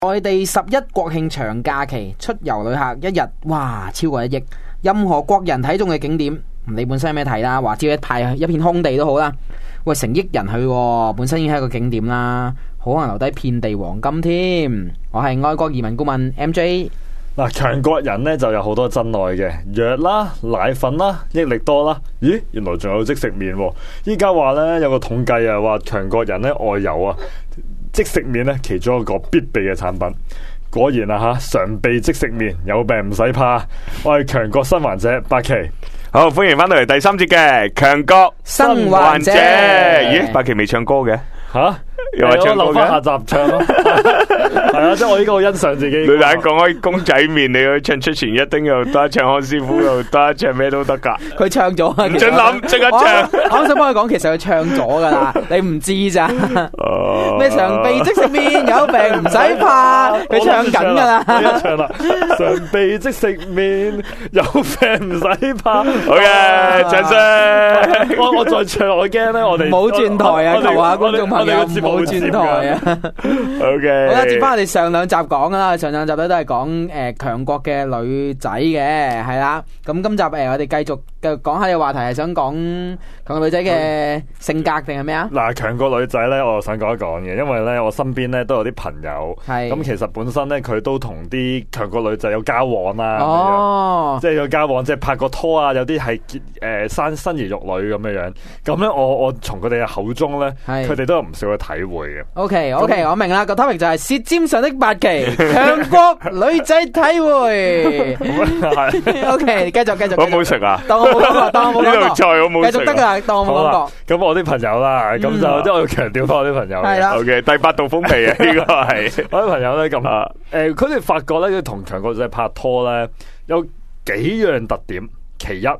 內地11國慶長假期出遊旅客一日，哇，超過1億。任何國人睇中嘅景點，你本身有咩睇啦？話只要派一片空地都好啦。喂，成億人去，本身已經係一個景點啦，好可能留低遍地黃金添。我係愛國移民顧問 MJ。 嗱，強國人咧就有好多真愛嘅藥啦、奶粉啦、益力多啦。咦，原來仲有即食麵喎。依家話咧有個統計啊，話強國人咧外遊啊，即食麵咧其中一個必備嘅產品。果然啊吓，常備即食麵，有病唔使怕。我係強國生還者八旗。 好，歡迎翻到嚟第3節嘅強國生還者。 咦，八旗未唱歌嘅吓？ 又話唱歌留翻下嘅？ 集唱咯。係啊，即係我呢個好欣賞自己。 女仔講開公仔麵，你去唱出前一丁又得，唱康師傅又得，唱咩都得噶。 佢唱咗啊！ 唔准諗，即刻唱。 我想幫佢講，其實佢唱咗噶啦，你唔知咋？咩常備即食麵，有病唔使怕，佢唱緊噶啦。 唱啦，常備即食麵，有病唔使怕。 好嘅，掌聲。 我再唱，我驚咧，我哋冇轉台啊！求下觀眾朋友唔好轉台啊 ！OK， 好啦，接翻我哋上2集講啦，上2集咧都係講強國嘅女仔嘅，係啦。咁今集我哋繼續講下嘅話題係想講強國女仔嘅性格定係咩啊？ 嗱，強國女仔咧，我又想講一講嘅，因為咧我身邊咧都有啲朋友，咁其實本身咧佢都同啲強國女仔有交往啦，即係有交往，即係拍過拖啊，有啲係生兒育女咁樣樣。咁咧我從佢哋嘅口中咧，佢哋都有唔少嘅體會嘅。 OK，我明啦，個 topic 就係舌尖上的八旗，強國女仔體會。OK，繼續。 我冇食啊， 當我冇講過，當我冇講過。 呢道菜我冇食。 繼續得噶啦，當我冇講過。 咁我啲朋友啦，咁就即係我要強調翻我啲朋友。 係啦。 OK，第8道風味啊，呢個係我啲朋友咧咁佢哋發覺咧，佢同強國女仔拍拖咧，有幾樣特點。其一，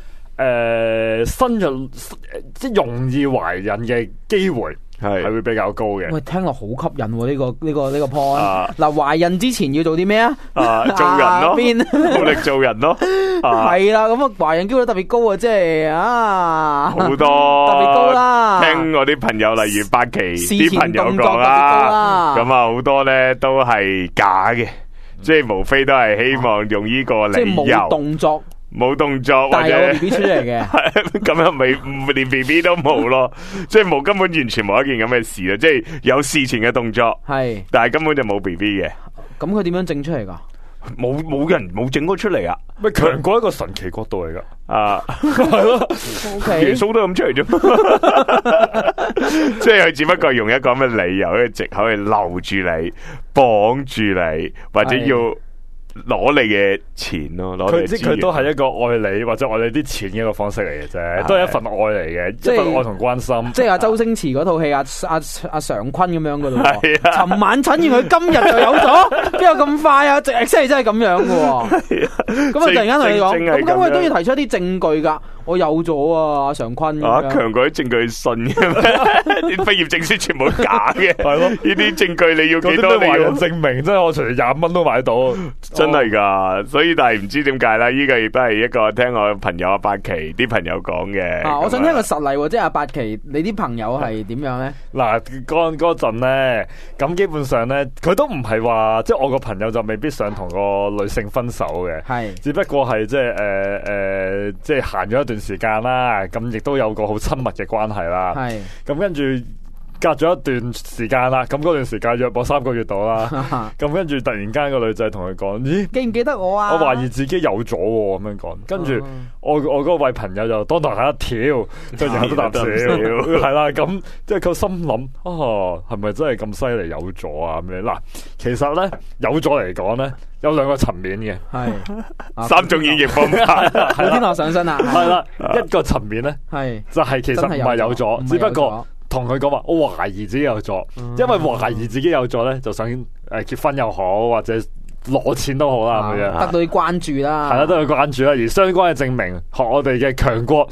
即係容易懷孕嘅機會係會比較高嘅。 喂，聽落好吸引喎！呢個 point。嗱，懷孕之前要做啲咩啊？ 做人咯，努力做人咯。 係啦，咁啊，懷孕機會特別高啊，即係好多特別高啦。 聽我啲朋友，例如八旗啲朋友講啦，咁啊好多咧都係假嘅，即係無非都係希望用呢個理由， 即係冇動作。 冇動作， 但係有 B B 出嚟嘅， 咁樣未連 B B 都冇咯，即係冇，根本完全冇一件咁嘅事啊！即係有事前嘅動作， 係，但係根本就冇 B B 嘅。 咁佢點樣整出嚟噶？ 冇人冇整過出嚟啊！ 咪強國一個神奇國度嚟噶係咯，耶穌都咁出嚟啫，即係佢只不過用一個咁嘅理由、一個藉口去留住你、綁住你，或者要攞你嘅錢咯， 佢都係一個愛你或者愛你啲錢嘅一個方式嚟嘅啫，都係一份愛嚟嘅，一份愛同關心。 即係阿周星馳嗰套戲阿常坤咁樣噶咯。尋晚診完佢今日就有咗，邊有咁快啊？真係咁樣噶。咁啊，突然間同你講，咁佢都要提出一啲證據噶。我有咗啊，阿常坤。 強過啲證據信嘅咩？啲畢業證書全部假嘅，係咯？呢啲證據你要幾多？你要證明，真係我隨20蚊都買到， 真係噶。所以但係唔知點解啦，呢個亦都係一個聽我朋友阿八旗啲朋友講嘅。 我想聽個實例，即係阿八旗，你啲朋友係點樣咧？ 嗱，嗰陣咧，咁基本上咧，佢都唔係話，即係我個朋友就未必想同個女性分手嘅，係，只不過係即係即係行咗一段時間啦，咁亦都有個好親密嘅關係啦。係，咁跟住隔咗一段時間啦，咁嗰段時間約我3個月到啦。咁跟住突然間個女仔同佢講：咦， 記唔記得我啊？ 我懷疑自己有咗咁樣講。跟住我嗰位朋友就當堂嚇一跳，就有得啖笑，係啦。咁即係佢心諗：係咪真係咁犀利有咗啊？咁樣嗱，其實咧有咗嚟講咧，有2個層面嘅， 係3種演繹方法。 古天樂上身啦， 係啦，一個層面咧，係就係其實唔係有咗，只不過同佢講話，我懷疑自己有咗，因為懷疑自己有咗咧，就想結婚又好，或者攞錢都好啦，咁樣得到啲關注啦， 係啦，得到關注啦，而相關嘅證明，學我哋嘅強國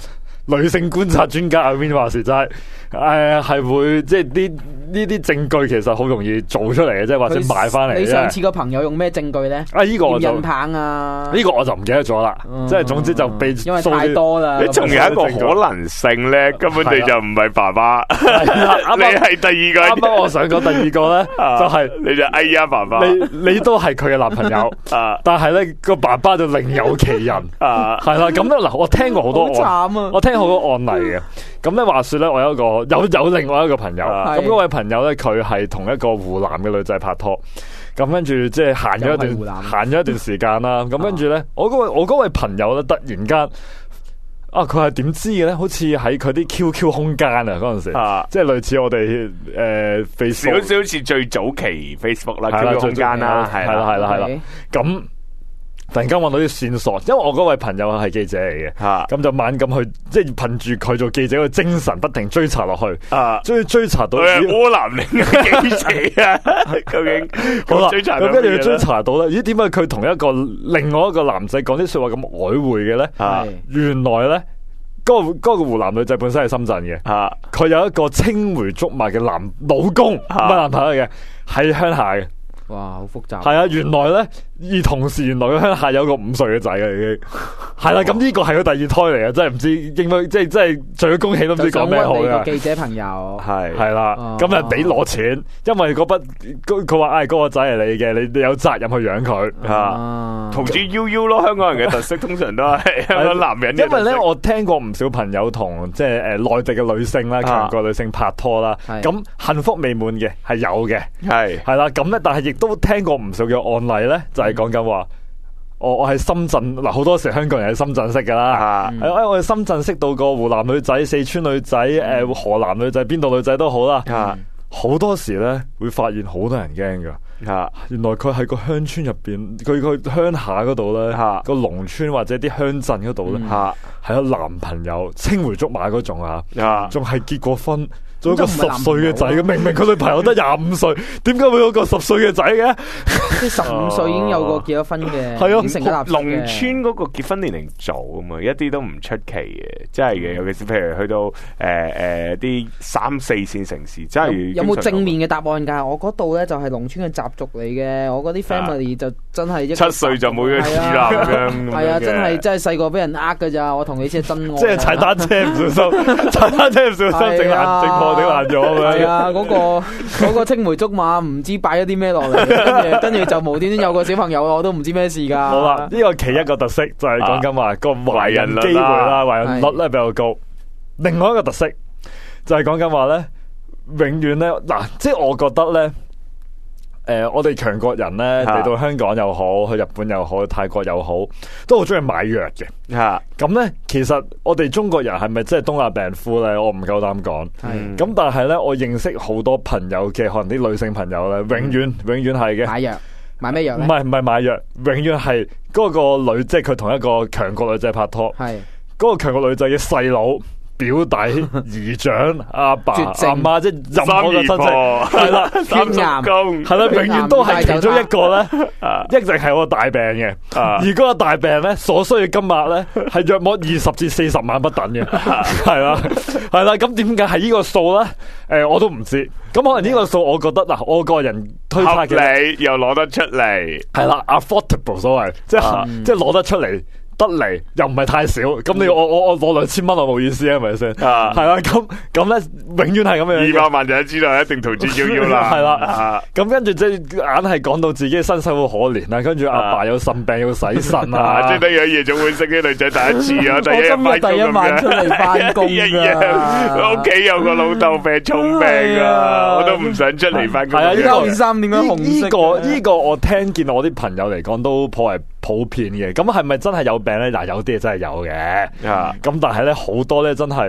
女性觀察專家阿 Vin 話事就係係會即係呢啲證據其實好容易做出嚟嘅啫，或者買翻嚟。 你上次個朋友用咩證據咧？ 呢個我就印棒啊， 呢個我就唔記得咗啦。即係總之就被因為太多啦。 你仲有一個可能性咧，根本你就唔係爸爸，你係第二個。 啱啱我想講第二個咧，就係你就哎呀爸爸， 你都係佢嘅男朋友，但係咧個爸爸就另有其人，係啦。咁咧嗱，我聽過好多我聽好多案例嘅。咁咧話說咧，我有另外一個朋友，咁嗰位朋友咧，佢係同一個湖南嘅女仔拍拖，咁跟住即係行咗一段時間啦。咁跟住咧，我嗰位朋友咧，突然間佢係點知嘅咧？好似喺佢啲 QQ 空間啊，嗰陣時，即係類似我哋Facebook 少少好似最早期 Facebook 啦，QQ 空間啦，係啦，咁。突然間揾到啲線索，因為我嗰位朋友係記者嚟嘅，咁就猛咁去，即係憑住佢做記者嘅精神，不停追查落去，追查到柯南寧嘅記者啊，究竟好啦，咁跟住追查到咧，咦？點解佢同另外一個男仔講啲說話咁曖昧嘅咧？原來咧，嗰個湖南女仔本身係深圳嘅，佢有一個青梅竹馬嘅老公，唔係男朋友嘅，喺鄉下嘅。 哇，好複雜。 係啊，原來咧，而同時原來佢鄉下有個5歲嘅仔啊，已經係啦。咁呢個係佢第二胎嚟嘅，真係唔知應該即係除咗恭喜都唔知講咩好嘅。 記者朋友係啦，咁啊俾攞錢，因為嗰筆佢話嗰個仔係你嘅，你有責任去養佢吓。 同住悠咯，香港人嘅特色通常都係香港男人。 因為咧，我聽過唔少朋友同即係內地嘅女性啦，強國女性拍拖啦，咁幸福美滿嘅係有嘅，係啦。咁咧，但係亦都聽過唔少嘅案例咧，就係講緊話，我喺深圳嗱，好多時香港人喺深圳識噶啦，我喺深圳識到個湖南女仔、四川女仔、河南女仔、邊度女仔都好啦，好多時咧會發現好多人驚噶。原來佢喺個鄉村入邊，佢鄉下嗰度咧，個農村或者啲鄉鎮嗰度咧，係有男朋友青梅竹馬嗰種仲係結過婚。做一個10歲嘅仔嘅，明明佢女朋友得25歲，點解會有個10歲嘅仔嘅？ 即係15歲已經有個結咗婚嘅， 係啊， 成家立室嘅。 農村嗰個結婚年齡早啊嘛，一啲都唔出奇嘅，真係嘅。尤其是譬如去到啲3、4線城市，真係有冇正面嘅答案㗎？我嗰度咧就係農村嘅習俗嚟嘅，我嗰啲 family 就真係7 歲就冇咗子啦咁樣。 係啊，真係細個俾人呃㗎咋，我同你先係真愛。 即係踩單車唔小心，踩單車唔小心整破。頂爛咗係啊！嗰個青梅竹馬唔知擺咗啲咩落嚟，跟住就無端端有個小朋友，我都唔知咩事噶。 好啦，呢個其一個特色就係講緊話個懷孕機會啦，懷孕率咧比較高。另外一個特色就係講緊話咧，永遠咧嗱，即係我覺得咧。我哋強國人咧嚟到香港又好，去日本又好，去泰國又好，都好中意買藥嘅。咁咧，其實我哋中國人係咪真係東亞病夫咧？我唔夠膽講。咁但係咧，我認識好多朋友嘅，可能啲女性朋友咧，永遠係嘅。 買藥買咩藥咧？ 唔係買藥，永遠係嗰個女，即係佢同一個強國女仔拍拖。係嗰個強國女仔嘅細佬。表弟、姨丈、阿爸、阿媽，即係任何嘅親戚，係啦，係啦，永遠都係其中一個咧，一直係我大病嘅。而嗰個大病咧，所需嘅金額咧，係約莫20至40萬不等嘅，係啦。咁點解係呢個數咧？我都唔知。咁可能呢個數，我覺得嗱，我個人推測嘅， 你又攞得出嚟， 係啦 ，affordable 所謂，即係攞得出嚟。得嚟又唔係太少，咁你我攞2000蚊我冇意思啊，係咪先？係啦，咁咧永遠係咁樣。 200萬就知道一定逃之夭夭啦。 係啦，咁跟住即係硬係講到自己身世好可憐啦，跟住阿爸有腎病要洗腎啊， 即係等於夜總會識啲女仔第一次啊， 我今日第一晚出嚟翻工啊，屋企有個老豆病重病啊，我都唔想出嚟翻工。係啊， 呢件衫點解紅色？ 呢個我聽見我啲朋友嚟講都頗為普遍嘅，咁係咪真係有病咧？嗱，有啲嘢真係有嘅，咁但係咧好多咧真係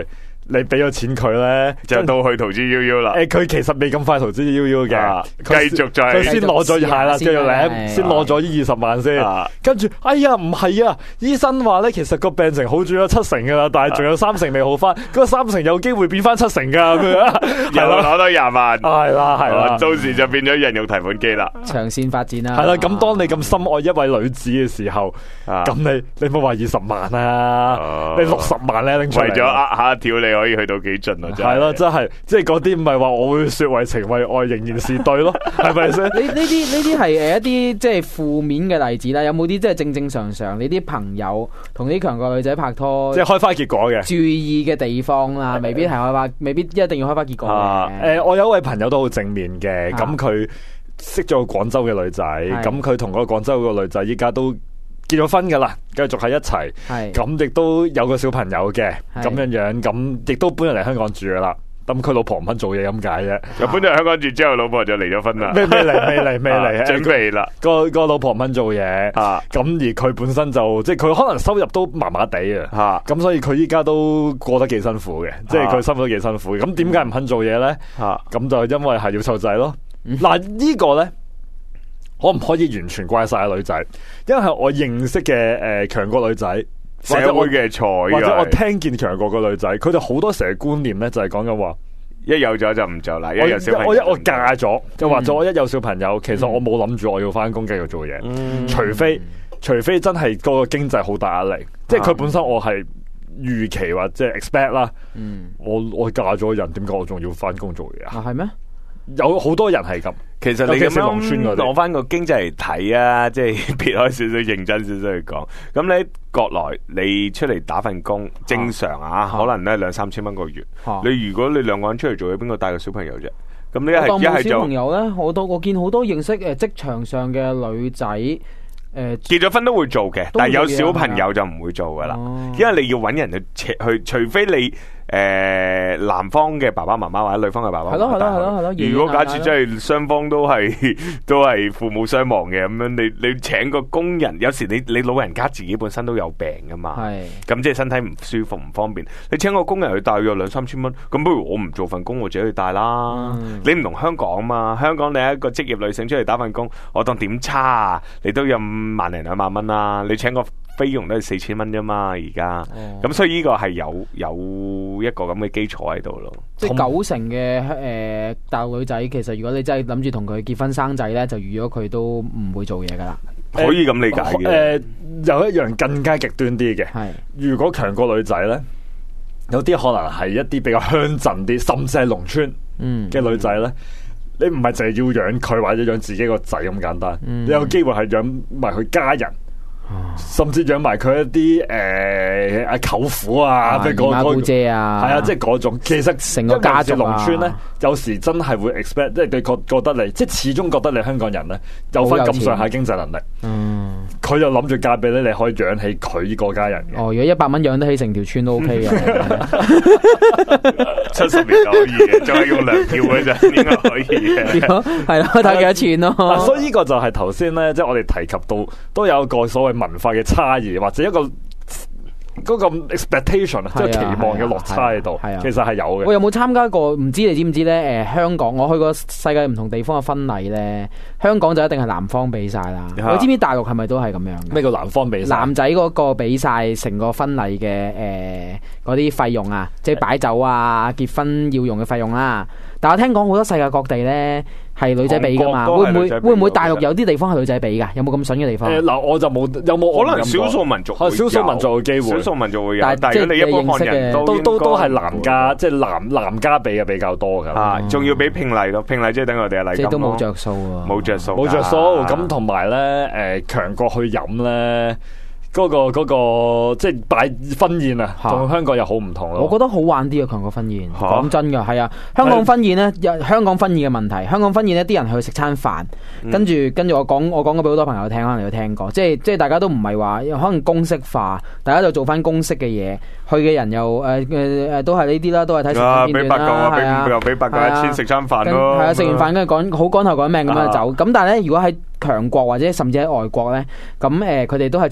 你俾咗錢佢咧， 就到去逃之夭夭啦。 佢其實未咁快逃之夭夭嘅， 繼續再佢先攞咗係啦，繼續領，先攞咗呢20萬先。跟住，哎呀，唔係啊！醫生話咧，其實個病情好轉咗70%噶啦，但係仲有30%未好翻，嗰30%有機會變翻70%噶咁樣， 又攞到20萬， 係啦， 到時就變咗人肉提款機啦， 長線發展啦。 係啦，咁當你咁深愛一位女子嘅時候，咁你冇話20萬啊，你60萬咧拎出嚟， 為咗呃下條你可以去到幾盡啊？ 係咯，真係，即係嗰啲唔係話我會說為情為愛，仍然是對咯，係咪先？ 呢啲係一啲即係負面嘅例子啦。有冇啲即係正常你啲朋友同啲強國女仔拍拖， 即係開花結果嘅注意嘅地方啦？未必係開花，未必一定要開花結果嘅。 我有一位朋友都好正面嘅，咁佢識咗個廣州嘅女仔，咁佢同嗰個廣州個女仔依家都結咗婚噶啦，繼續喺一齊，咁亦都有個小朋友嘅，咁樣，咁亦都搬入嚟香港住噶啦。咁佢老婆唔肯做嘢咁解啫， 又搬咗嚟香港住之後，老婆就離咗婚啦。 未嚟， 準備啦。 個老婆唔肯做嘢，咁而佢本身就即係佢可能收入都麻麻地啊，咁所以佢依家都過得幾辛苦嘅，即係佢生活都幾辛苦。咁點解唔肯做嘢咧？咁就因為係要湊仔咯。嗱，呢個咧可唔可以完全怪晒女仔？因為係我認識嘅強國女仔。 社會嘅錯， 或者我聽見強國個女仔，佢哋好多成日觀念咧，就係講緊話， 一有咗就唔做啦。一有小朋友我嫁咗，就話咗我一有小朋友，其實我冇諗住我要翻工繼續做嘢，除非真係嗰個經濟好大壓力，即係佢本身我係預期或者 expect 啦。我嫁咗人，點解我仲要翻工做嘢啊？ 係咩？ 有好多人係咁， 其實你咁樣攞翻個經濟嚟睇啊，即係撇開少少認真少少去講。咁你國內你出嚟打份工，正常可能咧2-3千蚊個月。你如果你2個人出嚟做嘢，邊個帶個小朋友啫？咁你一係小朋友咧，我見好多認識職場上嘅女仔， 結咗婚都會做嘅，但係有小朋友就唔會做噶啦，因為你要搵人去，除非你。男方嘅爸爸媽媽或者女方嘅爸爸媽媽，係咯。如果假設真係雙方都係父母雙亡嘅咁樣，你請個工人，有時你老人家自己本身都有病噶嘛，咁即係身體唔舒服唔方便，你請個工人去帶約2-3千蚊，咁不如我唔做份工，我自己去帶啦。你唔同香港嘛，香港你係一個職業女性出嚟打份工，我當點差啊？你都有1萬零2萬蚊啦，你請個菲傭都係4000蚊啫嘛，而家咁所以呢個係有一個咁嘅基礎喺度咯。即係 90%嘅大陸女仔，其實如果你真係諗住同佢結婚生仔咧，就預咗佢都唔會做嘢噶啦。 可以咁理解嘅。 有一樣更加極端啲嘅，如果強國女仔咧，有啲可能係一啲比較鄉鎮啲，甚至係農村嘅女仔咧，你唔係淨係要養佢或者養自己個仔咁簡單，你有機會係養埋佢家人。甚至養埋佢一啲阿舅父啊，即係嗰個姑姐啊，係啊，即係嗰種。其實成個家族農村咧，有時真係會 expect，即係你覺得你，即係始終覺得你香港人咧有翻咁上下經濟能力。佢就諗住嫁俾你，你可以養起佢呢個家人嘅。如果100蚊養得起成條村都 OK 嘅 ，70年就可以嘅，仲係用糧票嗰陣應該可以嘅。 係咯，睇幾多錢咯。 所以呢個就係頭先咧，即係我哋提及到都有一個所謂文化嘅差異，或者一個嗰個 expectation 即係期望嘅落差喺度，其實係有嘅。我有冇參加過？唔知你知唔知咧？香港我去過世界唔同地方嘅婚禮咧，香港就一定係男方俾晒啦。你知唔知大陸係咪都係咁樣？咩叫男方俾？男仔嗰個俾晒成個婚禮嘅嗰啲費用啊，即係擺酒啊、結婚要用嘅費用啦。但我聽講好多世界各地咧係女仔俾噶嘛，會唔會大陸有啲地方係女仔俾噶？有冇咁筍嘅地方？嗱，我就冇，有冇可能少數民族？少數民族嘅機會，少數民族會有，但係如果你一般漢人都係男家，即係男家俾嘅比較多噶，仲要俾聘禮咯，聘禮即係等我哋嘅禮金咯，即係都冇着數啊，冇着數，冇着數。咁同埋咧，強國去飲咧。嗰個即係擺婚宴啊，同香港又好唔同咯。我覺得好玩啲啊，強國婚宴。講真噶，係啊，香港婚宴咧，香港婚宴嘅問題。香港婚宴呢啲人係去食餐飯，跟住我講過俾好多朋友聽，可能你都聽過。即係大家都唔係話可能公式化，大家就做翻公式嘅嘢。去嘅人又都係呢啲啦，都係睇視頻片段啦，係啊，又俾8個1000食餐飯咯。係啊，食完飯跟住趕好趕頭趕命咁樣走。咁但係咧，如果喺強國或者甚至喺外國咧，咁佢哋都係穿州過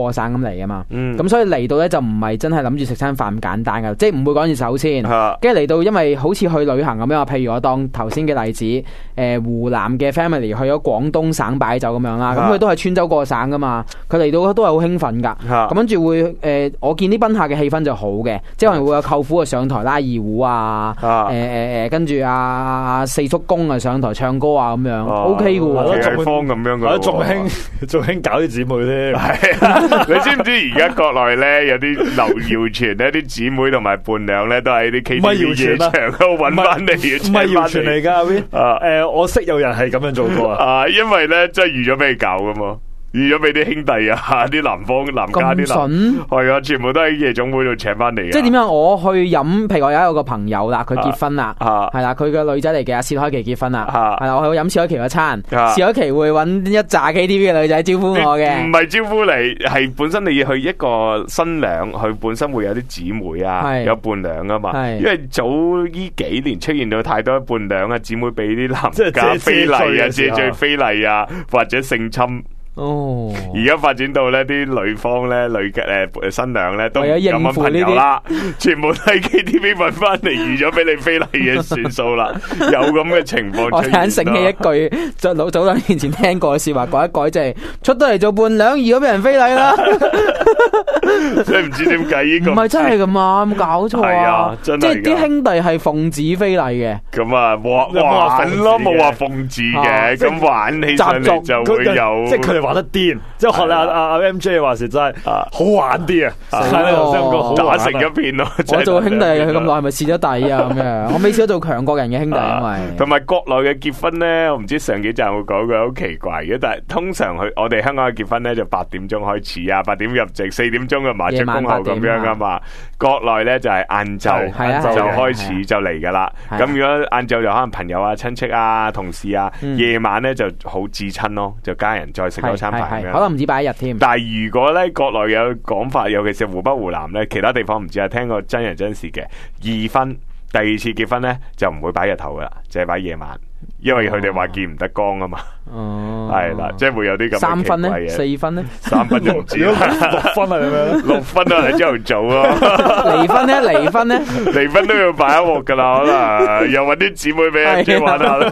過省咁嚟㗎嘛。咁所以嚟到咧就唔係真係諗住食餐飯咁簡單㗎，即係唔會趕住手先。跟住嚟到，因為好似去旅行咁樣，譬如我當頭先嘅例子，湖南嘅 family 去咗廣東省擺酒咁樣啦，咁佢都係穿州過省㗎嘛，佢嚟到都係好興奮㗎。咁跟住會我見啲賓客嘅氣氛就好嘅，即係可能會有舅父啊上台拉二胡啊，跟住四叔公啊上台唱歌啊咁樣 ，OK 嘅喎， 街坊咁樣嘅， 仲興搞啲姊妹添。 係啊，你知唔知而家國內咧有啲流謠傳咧，啲姊妹同埋伴娘咧都喺啲 KTV 夜場度揾翻嚟嘅， 唔係謠傳嚟㗎。我識有人係咁樣做過啊。 因為咧真係預咗俾你搞噶嘛。預咗俾啲兄弟啊，啲男家啲係啊，全部都喺夜總會度請翻嚟。 即係點樣？我去飲，譬如我有一個朋友啦，佢結婚啦，係啦，佢個女仔嚟嘅，薛凱琪結婚啦，係啦，我去飲薛凱琪嗰餐，薛凱琪會揾一紮 KTV 嘅女仔招呼我嘅， 唔係招呼你，係本身你要去一個新娘，佢本身會有啲姊妹啊，有伴娘啊嘛，因為早呢幾年出現咗太多伴娘啊，姊妹俾啲男家非禮啊，借罪非禮啊，或者性侵。而家發展到咧，啲女方咧，新娘咧都唔敢揾朋友啦，全部都喺 KTV 揾翻嚟，預咗俾你非禮嘅算數啦，有咁嘅情況出現。 我突然醒起一句，早兩年前聽過嘅說話，改一改，即係出到嚟做伴娘，預咗俾人非禮啦。 你唔知點解呢個？ 唔係真係咁啊，冇搞錯啊！ 真係即係啲兄弟係奉旨非禮嘅。 咁啊，玩咯，冇話奉旨嘅，咁玩起上嚟就會有， 即係佢哋玩得癲，即係學阿 MJ 話時真係好玩啲啊！ 打成一片咯。 我做兄弟佢咁耐，係咪蝕咗底啊？咁樣我未試過做強國人嘅兄弟，因為同埋國內嘅結婚咧，我唔知上幾集我講過，好奇怪嘅，但係通常我哋香港嘅結婚咧就8點鐘開始啊，8點入席，4點鐘嘅麻雀恭候咁樣噶嘛。國內咧就係晏晝就開始就嚟噶啦。咁如果晏晝就可能朋友啊、親戚啊、同事啊，夜晚咧就好至親咯，就家人再食多餐飯咁樣。 可能唔止擺一日添。 但係如果咧國內有講法，尤其是湖北、湖南咧，其他地方唔知啊，聽過真人真事嘅二婚第二次結婚咧就唔會擺日頭噶啦，就係擺夜晚，因為佢哋話見唔得光啊嘛。係啦，即係會有啲咁 3分咧，4分咧 ，3分就唔知啦。 6分係咪 ？6分啊，喺朝頭早咯。 離婚咧， 離婚都要擺一鑊噶啦，可能又搵啲姊妹俾人哋玩下咯。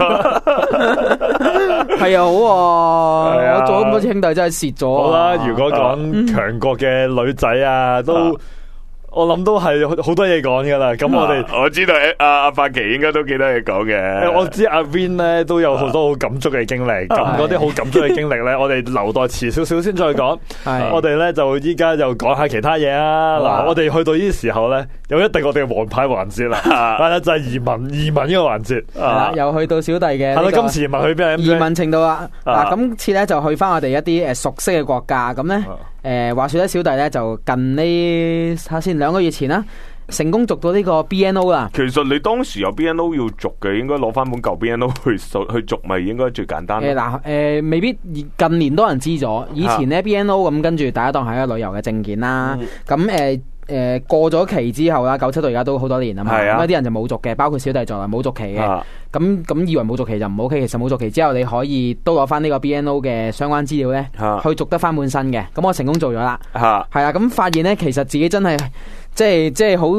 係啊，好我做咁多兄弟真係蝕咗。 好啦，如果講強國嘅女仔啊，都。我諗都係好多嘢講噶啦，咁我知道阿柏奇應該都幾多嘢講嘅。 我知阿 Vin 咧都有好多好感觸嘅經歷，咁嗰啲好感觸嘅經歷咧，我哋留待遲少少先再講。我哋咧就依家又講下其他嘢啊。嗱，我哋去到呢啲時候咧，有一定我哋嘅王牌環節啦，係啦，就係移民呢個環節。 係啦，又去到小弟嘅係啦，今次移民去邊？ 移民程度啊，嗱，今次咧就去翻我哋一啲熟悉嘅國家，咁咧話說咧，小弟咧就近呢睇下先2個月前啦，成功續到呢個 BNO 啦。 其實你當時有 BNO 要續嘅，應該攞翻本舊 BNO 去續，咪應該最簡單。 未必近年多人知咗，以前咧 BNO 咁跟住大家當係一個旅遊嘅證件啦。咁過咗期之後啦，97到而家都好多年啊嘛，咁啲人就冇續嘅，包括小弟在內冇續期嘅。咁以為冇續期就唔 OK，其實冇續期之後你可以都攞翻呢個 BNO 嘅相關資料咧，去續得翻本身嘅。咁我成功做咗啦，係啊，咁發現咧，其實自己真係即係好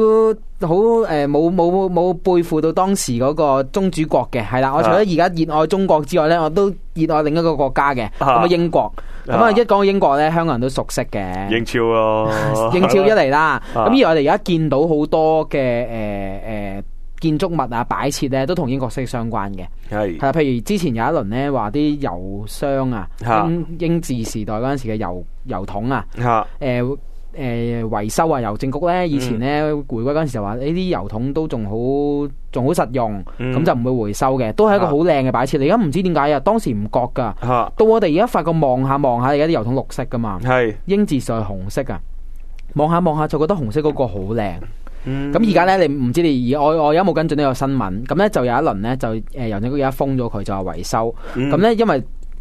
冇背負到當時嗰個宗主國嘅，係啦。我除咗而家熱愛中國之外咧，我都熱愛另一個國家嘅，咁啊英國。咁一講到英國咧，香港人都熟悉嘅英超咯， 英超一嚟啦。咁而我哋而家見到好多嘅建築物啊擺設咧，都同英國息息相關嘅。係啦，譬如之前有一輪咧話啲油箱啊，英治時代嗰陣時嘅油桶啊，維修啊，郵政局咧以前咧回歸嗰陣時就話呢啲油桶都仲好實用，咁就唔會回收嘅，都係一個好靚嘅擺設。你而家唔知點解啊，當時唔覺噶，到我哋而家發覺望下，而家啲油桶綠色噶嘛，英治時代紅色啊，望下就覺得紅色嗰個好靚。咁而家咧，你唔知我而家冇跟進呢個新聞，咁咧就有一輪咧就郵政局而家封咗佢，就話維修。咁咧因為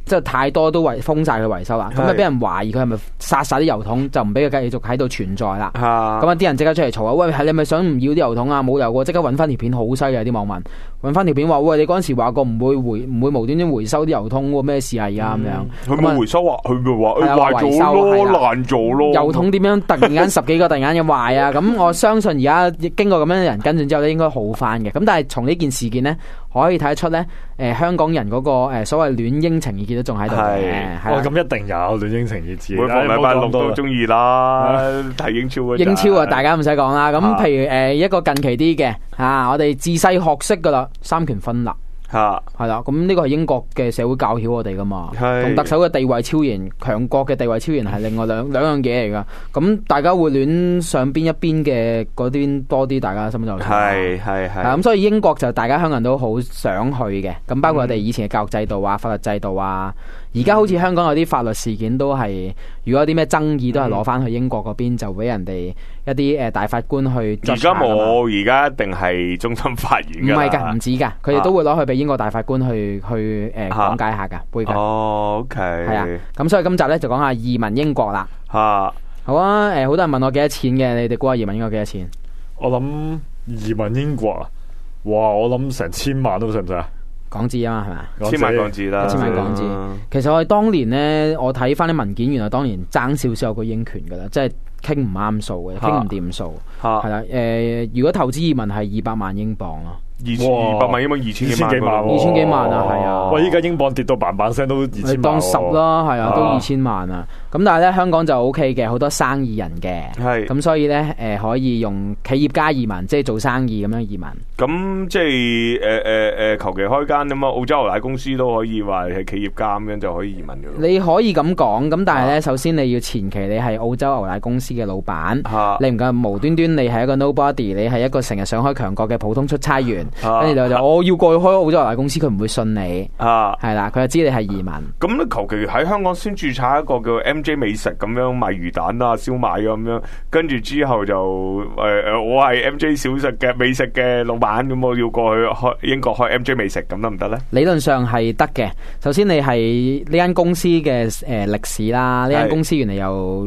即係太多都封晒佢維修啦，咁啊俾人懷疑佢係咪殺晒啲油桶，就唔俾佢繼續喺度存在啦。咁啊啲人即刻出嚟嘈啊！喂，係你咪想唔要啲油桶啊？冇油喎！即刻揾翻條片，好犀利啲網民揾翻條片話：喂，你嗰陣時話過唔會無端端回收啲油桶喎，咩事啊？而家咁樣， 佢冇回收啊？佢咪話壞咗咯，爛咗咯。 油桶點樣突然間10幾個突然間嘅壞啊？咁我相信而家經過咁樣嘅人跟進之後咧，應該好翻嘅。咁但係從呢件事件咧，可以睇得出咧，香港人嗰個所謂戀英情意結都仲喺度嘅。 咁一定有戀英情意結。 每逢禮拜六都中意啦，睇英超啊！ 英超啊，大家唔使講啦。咁譬如一個近期啲嘅我哋自細學識噶啦，三權分立。係啦，咁呢個係英國嘅社會教曉我哋噶嘛，同特首嘅地位超然，強國嘅地位超然係另外兩樣嘢嚟噶。咁大家會戀上邊一邊嘅嗰邊多啲，大家心就係。咁所以英國就大家香港人都好想去嘅。咁包括我哋以前嘅教育制度啊、法律制度啊，而家好似香港有啲法律事件都係，如果有啲咩爭議都係攞翻去英國嗰邊，就俾人哋一啲大法官去。 而家冇，而家一定係終審法院㗎。唔係㗎， 唔止㗎，佢哋都會攞去俾英國大法官去講解下㗎，會㗎。 OK。係啊， 咁所以今集咧就講下移民英國啦。好啊，好多人問我幾多錢嘅，你哋估下移民英國幾多錢？ 我諗移民英國啊，哇！我諗成1000萬都使唔使啊？ 港紙啊嘛，係咪 ？1000萬港紙啦 ，1000萬港紙。其實我哋當年咧，我睇翻啲文件，原來當年爭少少有個英權噶啦，即係傾唔啱數嘅，傾唔掂數。係啦，如果投資移民係200萬英鎊咯。 200萬英鎊2000幾萬 ，2000幾萬啊，係啊！ 喂，依家英鎊跌到嘭嘭聲都2000萬， 當10啦，係啊，都2000萬啊！咁但係咧，香港就 OK 嘅，好多生意人嘅，係咁所以咧，可以用企業家移民，即係做生意咁樣移民。 咁即係求其開間咁啊，澳洲牛奶公司都可以話係企業家咁樣就可以移民嘅。 你可以咁講，咁但係咧，首先你要前期你係澳洲牛奶公司嘅老闆，你唔夠無端端你係一個 nobody， 你係一個成日想開強國嘅普通出差員。跟住就我要過去開澳洲牛奶公司，佢唔會信你係啦，佢就知你係移民。 咁你求其喺香港先註冊一個叫 MJ 美食咁樣賣魚蛋啊、燒賣咁樣，跟住之後就我係 MJ 小食嘅美食嘅老闆，咁我要過去開英國開 MJ 美食，咁得唔得咧？ 理論上係得嘅。首先你係呢間公司嘅歷史啦，呢間公司原來有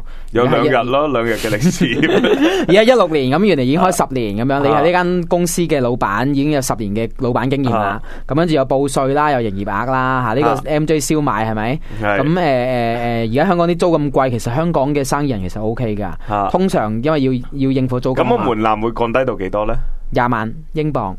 2日咯，2日嘅歷史。 而家16年咁，原來已經開10年咁樣，你係呢間公司嘅老闆，已經有10年嘅老闆經驗啦。咁跟住有報稅啦，有營業額啦，呢個 MJ 燒賣係咪？咁而家香港啲租咁貴，其實香港嘅生意人其實 OK 噶。通常因為要應付租金， 咁個門檻會降低到幾多咧 ？20萬英鎊。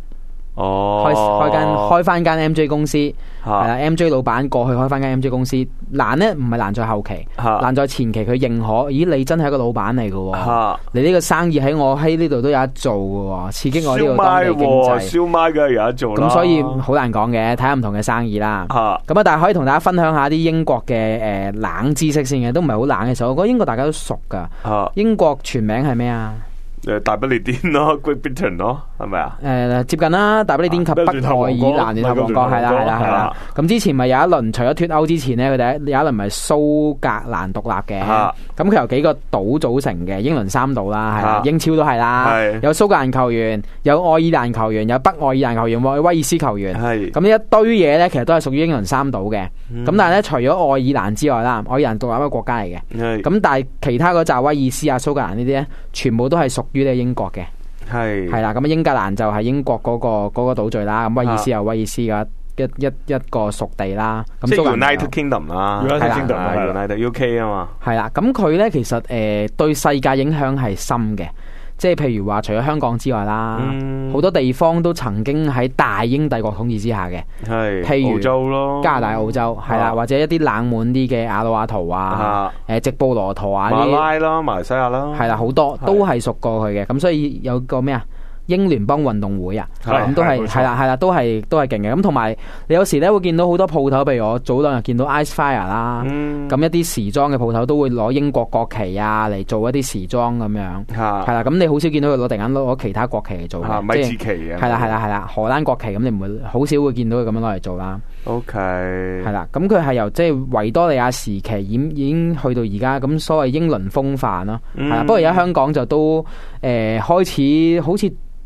開翻間 MJ 公司係啦，MJ 老闆過去開翻間 MJ 公司難呢，唔係難在後期，難在前期佢認可。咦，你真係一個老闆嚟㗎，你呢個生意喺我喺呢度都有得做㗎，刺激我呢個當地經濟。 燒賣嘅有得做啦， 咁所以好難講嘅，睇下唔同嘅生意啦。咁但係可以同大家分享下啲英國嘅冷知識先嘅，都唔係好冷嘅時候，我覺得英國大家都熟㗎。英國全名係咩啊？ 大不列顛咯 ，Great Britain 咯，係咪啊？ 接近啦，大不列顛及北愛爾蘭聯合王國係啦。咁之前咪有一輪，除咗脫歐之前呢，佢哋有一輪咪蘇格蘭獨立嘅。咁佢由幾個島組成嘅，英倫三島啦，係啦，英超都係啦。有蘇格蘭球員，有愛爾蘭球員，有北愛爾蘭球員，威爾斯球員。咁呢一堆嘢咧，其實都係屬於英倫三島嘅。咁但係咧，除咗愛爾蘭之外啦，愛爾蘭獨立一個國家嚟嘅。咁但係其他嗰紮威爾斯啊、蘇格蘭呢啲咧，全部都係屬於咧英國嘅。係啦，咁英格蘭就係英國嗰個島嶼啦。咁威爾斯有威爾斯嘅一個屬地啦。咁即係 United Kingdom 啦，United UK 啊嘛。 係啦，咁佢咧其實對世界影響係深嘅。即係譬如話，除咗香港之外啦，好多地方都曾經喺大英帝國統治之下嘅，譬如澳洲咯、 加拿大、澳洲係啦，或者一啲冷門啲嘅瓦努阿圖啊、直布羅陀啊、 馬拉啦、馬來西亞啦， 係啦，好多都係屬過去嘅。咁所以有個咩啊？英聯邦運動會啊，咁都係係啦，都係勁嘅。咁同埋你有時咧會見到好多鋪頭，譬如我早兩日見到 Icefire 啦，咁一啲時裝嘅鋪頭都會攞英國國旗啊嚟做一啲時裝咁樣，係啦。咁你好少見到佢突然間攞其他國旗嚟做嘅， 米字旗啊， 係啦，荷蘭國旗咁你唔會好少會見到佢咁樣攞嚟做啦。 OK，係啦，咁佢係由即係維多利亞時期已經去到而家，咁所謂英倫風範咯，係啦。不過而家香港就都開始好似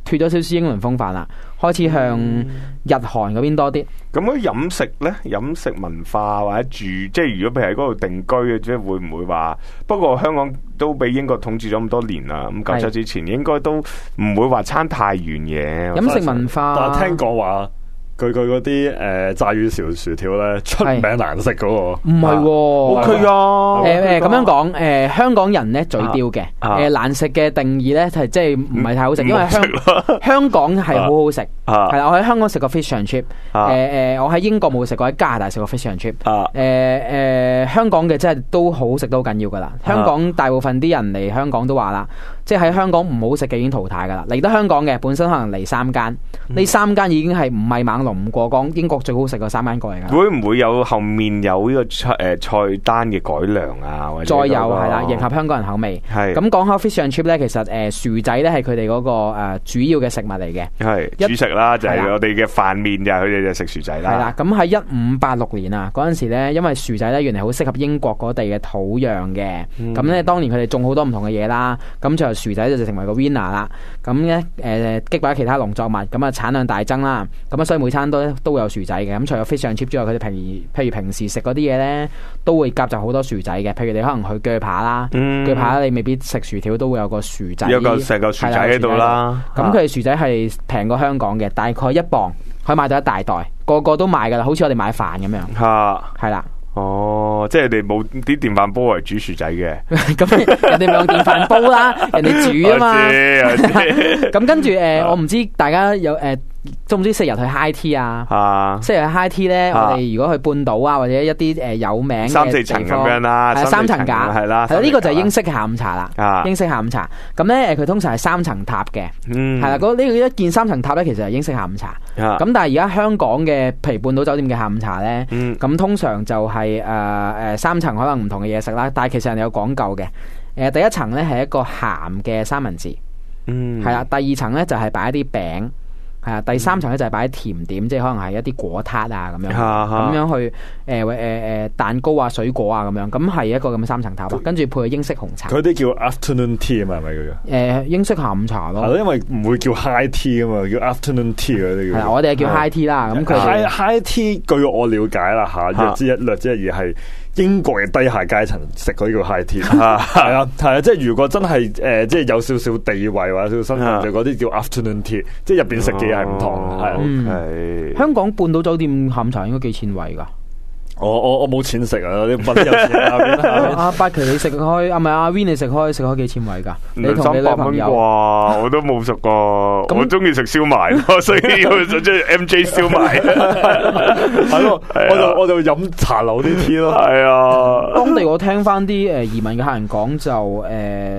脫咗少少英倫風範啦，開始向日韓嗰邊多啲。 咁嗰啲飲食咧，飲食文化或者住，即係如果譬如喺嗰度定居嘅，即係會唔會話？不過香港都俾英國統治咗咁多年啦，咁97之前應該都唔會話差太遠嘅。 飲食文化， 但係聽講話。佢嗰啲炸魚薯條咧出名難食嗰個， 唔係 ，OK 啊， 咁樣講，香港人咧嘴刁嘅，難食嘅定義咧係即係唔係太好食，因為香港係好好食，係啦，我喺香港食過 fish and chip，我喺英國冇食過，喺加拿大食過 fish and chip，香港嘅真係都好食都好緊要噶啦，香港大部分啲人嚟香港都話啦，即係喺香港唔好食嘅已經淘汰噶啦，嚟得香港嘅本身可能嚟3間，呢3間已經係唔係猛龍唔過江，英國最好食嘅3間過嚟噶。會唔會有後面有呢個菜單嘅改良啊？或者再有係啦，迎合香港人口味。係咁講開 fish and chip 咧，其實薯仔咧係佢哋嗰個主要嘅食物嚟嘅。 係主食啦，就係我哋嘅飯麵就係佢哋就食薯仔啦。 係啦，咁喺1586年啊，嗰陣時咧，因為薯仔咧原嚟好適合英國嗰地嘅土壤嘅，咁咧當年佢哋種好多唔同嘅嘢啦，咁就薯仔就成為個 winner 啦。咁咧擊敗其他農作物，咁啊產量大增啦。咁啊所以每餐都會有薯仔嘅。咁除咗 fish and chip 之外，佢哋譬如平時食嗰啲嘢咧，都會夾雜好多薯仔嘅。譬如你可能去鋸扒啦，鋸扒你未必食薯條，都會有個薯仔， 有個成個薯仔喺度啦。 咁佢哋薯仔係平過香港嘅，大概1磅可以買到一大袋，個個都買噶啦，好似我哋買飯咁樣。係啦。 哦，即係你冇啲電飯煲嚟煮薯仔嘅， 咁人哋咪用電飯煲啦，人哋煮啊嘛。咁跟住我唔知大家有知唔知4日去 high tea 啊？4日去 high tea 咧，我哋如果去半島啊，或者一啲有名嘅 3、4層咁樣啦 ，3層架係啦，呢個就係英式下午茶啦。英式下午茶咁咧，佢通常係3層塔嘅，係啦。呢個一件3層塔咧，其實係英式下午茶。咁但係而家香港嘅譬如半島酒店嘅下午茶咧，咁通常就係3層可能唔同嘅嘢食啦，但係其實人哋有講究嘅。第一層咧係一個鹹嘅三文治，係啦。第2層咧就係擺一啲餅。係啊，第3層咧就係擺啲甜點，即係可能係一啲果撻啊咁樣，咁樣去蛋糕啊、水果啊咁樣，咁係一個咁嘅3層塔，跟住配英式紅茶。 佢啲叫 afternoon tea 啊嘛，係咪叫英式下午茶咯。係咯，因為唔會叫 high tea 啊嘛，叫 afternoon tea 嗰啲叫。 係我哋係叫 high tea 啦。咁佢 high tea 據我了解啦嚇，略知一二係英國嘅低下階層食嗰啲叫 high tea。係啊，即係如果真係即係有少少地位或者少少身份，就嗰啲叫 afternoon tea，即係入邊食嘅嘢係唔同。係香港半島酒店下午茶應該幾錢位㗎？ 我冇錢食啊！啲揾有錢阿八奇你食開，唔係阿 Win 你食開幾錢位㗎？你同你女朋友啩？我都冇食過。我中意食燒賣咯，所以就即係 MJ 燒賣。 係咯，我就飲茶樓啲 tea 咯。 係啊， 當地我聽翻啲移民嘅客人講就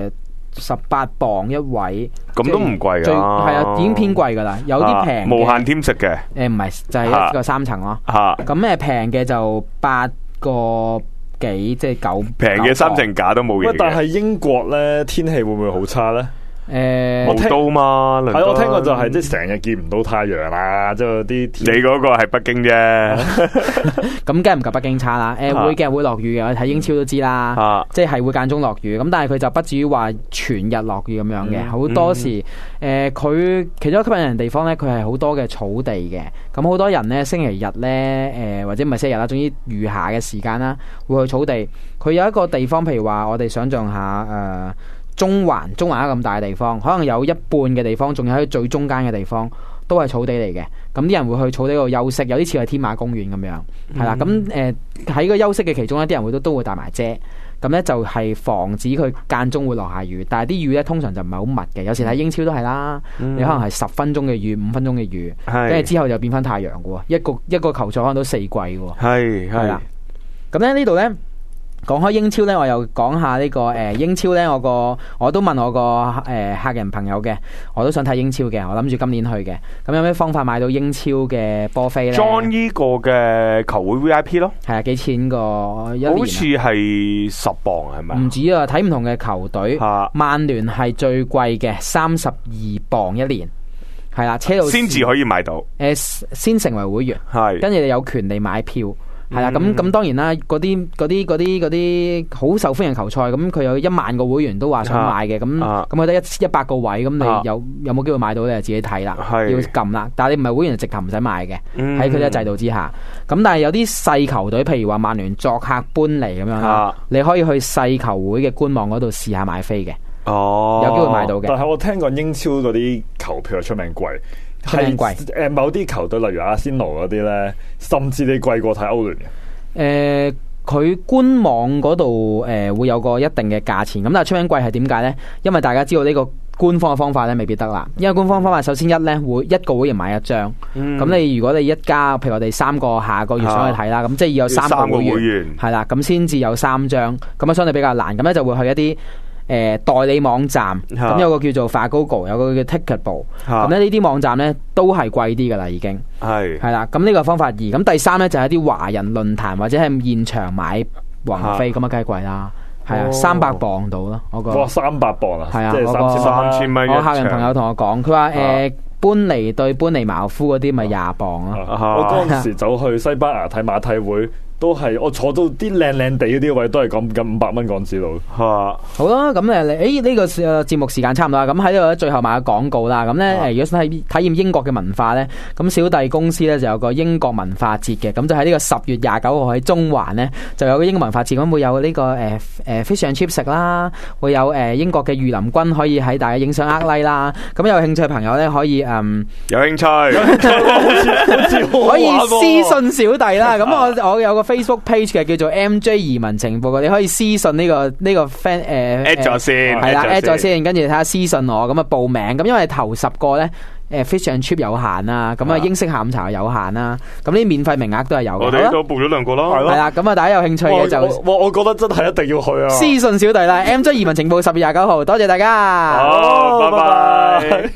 18磅一位， 咁都唔貴㗎。 係啊，已經偏貴㗎啦。有啲平無限添食嘅， 唔係就係一個3層咯。咁平嘅就8個幾，即係9。平嘅3層架都冇嘢。 但係英國咧天氣會唔會好差咧？ 冇刀嘛， 係我聽過就係即係成日見唔到太陽啦，即係啲。 你嗰個係北京啫， 咁梗係唔及北京差啦。會嘅會落雨嘅，我睇英超都知啦。即係會間中落雨，咁但係佢就不至於話全日落雨咁樣嘅。好多時佢其中吸引人地方咧，佢係好多嘅草地嘅。咁好多人咧星期日咧或者唔係星期日啦，總之餘下嘅時間啦，會去草地。佢有一個地方，譬如話我哋想象下中環一個咁大嘅地方，可能有一半嘅地方，仲有喺最中間嘅地方，都係草地嚟嘅。咁啲人會去草地度休息，有啲似係天馬公園咁樣，係啦。咁喺個休息嘅其中，一啲人都會帶埋遮，咁咧就係防止佢間中會落下雨。但係啲雨咧通常就唔係好密嘅，有時睇英超都係啦。你可能係10分鐘嘅雨，5分鐘嘅雨，跟住之後就變翻太陽嘅喎。一個球賽可能都4季嘅喎。係啦。咁咧呢度咧。講開英超咧，我又講下呢個英超咧，我都問我個客人朋友嘅，我都想睇英超嘅，我諗住今年去嘅。咁有咩方法買到英超嘅波飛咧？join 呢個嘅球會 VIP 咯， 係啊，幾錢個一年？ 好似係10磅係咪？ 唔止啊，睇唔同嘅球隊，曼聯係最貴嘅，32磅一年，係啦，車路士先至可以買到。 先成為會員，係跟住你有權利買票。 係啦，咁當然啦，嗰啲好受歡迎球賽，咁佢有1萬個會員都話想買嘅，咁佢得100個位，咁你有冇機會買到你就自己睇啦，要撳啦。但係你唔係會員，直頭唔使買嘅，喺佢哋制度之下。咁但係有啲細球隊，譬如話曼聯作客搬嚟咁樣啦，你可以去細球會嘅官網嗰度試下買飛嘅，有機會買到嘅。 但係我聽講英超嗰啲球票係出名貴。係某啲球隊，例如阿仙奴嗰啲咧，甚至你貴過睇歐聯嘅。佢官網嗰度會有個一定嘅價錢，咁但係出名貴係點解咧？因為大家知道呢個官方嘅方法咧，未必得啦。因為官方方法首先一個會員買1張，咁如果你一家，譬如我哋3個下個月想去睇啦，咁即係要有3個會員，係啦，咁先至有3張，咁啊相對比較難，咁咧就會去一啲代理網站，咁有個叫做 Fagogo， 有個叫 Ticketable， 咁咧呢啲網站咧都係貴啲噶啦，已經係啦。咁呢個方法2，咁第3咧就係一啲華人論壇或者係現場買橫飛，咁啊梗係貴啦，係啊，300磅到咯，我覺得。哇 ，300磅啊！ 係啊， 即係3000蚊。 我客人朋友同我講，佢話搬尼對搬尼茅夫嗰啲咪20磅咯。 我嗰陣時走去西班牙睇馬體會。都係我坐到啲靚靚地嗰啲位，都係咁500蚊港紙度。 好啦，咁呢個節目時間差唔多啦。咁喺度最後賣個廣告啦。咁咧如果想體驗英國嘅文化咧，咁小弟公司咧就有個英國文化節嘅。咁就喺呢個10月29號喺中環咧就有個英國文化節。咁會有呢個fish and chips 食啦，會有英國嘅御林軍可以喺大家影相like啦。咁有興趣嘅朋友咧可以有興趣可以私信小弟啦。咁我有個Facebook page 嘅叫做 MJ 移民情報，你可以私信呢個 friend at 咗先， 係啦 at 咗先，跟住睇下私信我，咁啊報名，咁因為頭10個咧fish and chip 有限啦，咁啊英式下午茶有限啦，咁呢啲免費名額都係有嘅。 我哋都報咗2個啦， 係啦，咁啊大家有興趣嘅就我覺得真係一定要去啊！ 私信小弟啦，MJ 移民情報10月29號，多謝大家， 好，拜拜。